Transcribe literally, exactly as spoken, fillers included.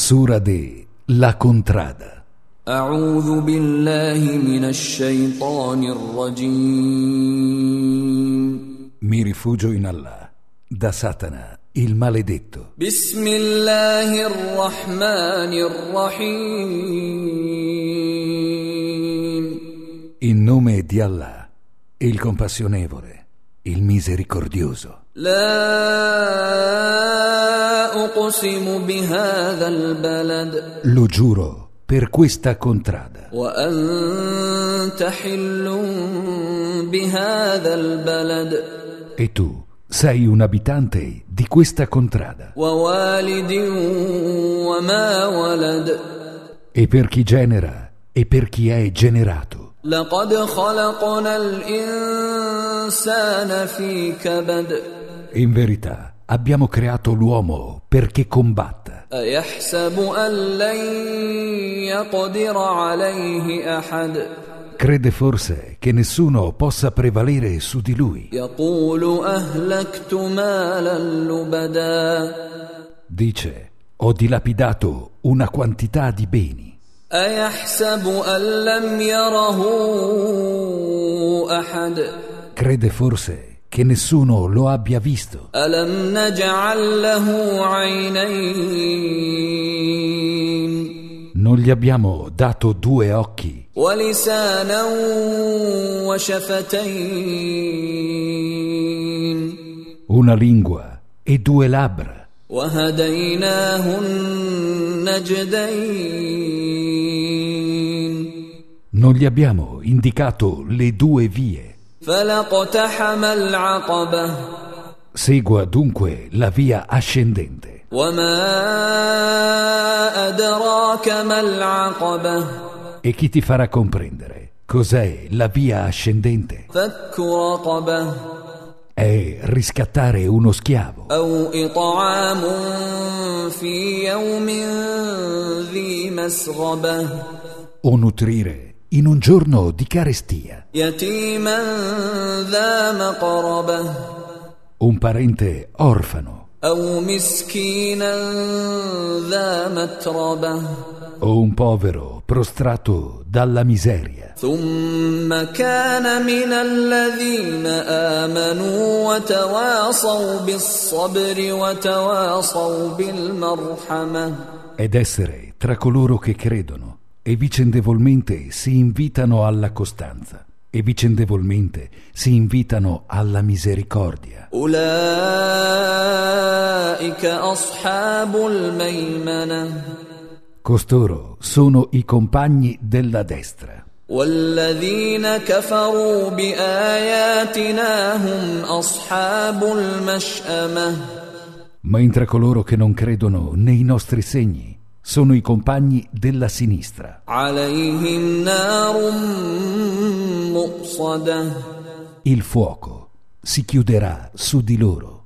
Sura de La Contrada. أعوذ بالله من الشيطان الرجيم. Mi rifugio in Allah, da Satana, il maledetto. بسم الله الرحمن الرحيم. In nome di Allah, il compassionevole, il misericordioso. لا أقسم بهذا البلد. Lo giuro per questa contrada. وأنت حل بهذا البلد. E tu sei un abitante di questa contrada. ووالد وما ولد. E per chi genera e per chi è generato. لقد خلقنا الإنسان في كبد. In verità, abbiamo creato l'uomo perché combatta. أيحسب أن لن يقدر عليه أحد. Crede forse che nessuno possa prevalere su di lui. يقول أهلكت مالا لبدا. Dice, ho dilapidato una quantità di beni. أيحسب أن لم يره أحد. Crede forse che nessuno lo abbia visto. ألم نجعل له عينين. Non gli abbiamo dato due occhi. ولسانا وشفتين. Una lingua e due labbra. وهديناه النجدين. Non gli abbiamo indicato le due vie. فلاقتحم العقبة. Segua dunque la via ascendente. وما أدراك ما العقبة. E chi ti farà comprendere cos'è la via ascendente? فك رقبة. È riscattare uno schiavo. أو إطعام في يوم ذي مسغبة. O nutrire in un giorno di carestia يتيما ذا مقربة. un parente orfano أو مسكينا ذا متربة. o un povero prostrato dalla miseria. ثم كان من الذين آمنوا وتواصوا بالصبر وتواصوا بالمرحمة. Ed essere tra coloro che credono e vicendevolmente si invitano alla costanza e vicendevolmente si invitano alla misericordia. أولئك أصحاب الميمنة. Costoro sono i compagni della destra. والذين كفروا بآياتنا هم أصحاب المشأمة. Mentre coloro che non credono nei nostri segni sono i compagni della sinistra. عليهم نار مؤصدة. Il fuoco si chiuderà su di loro.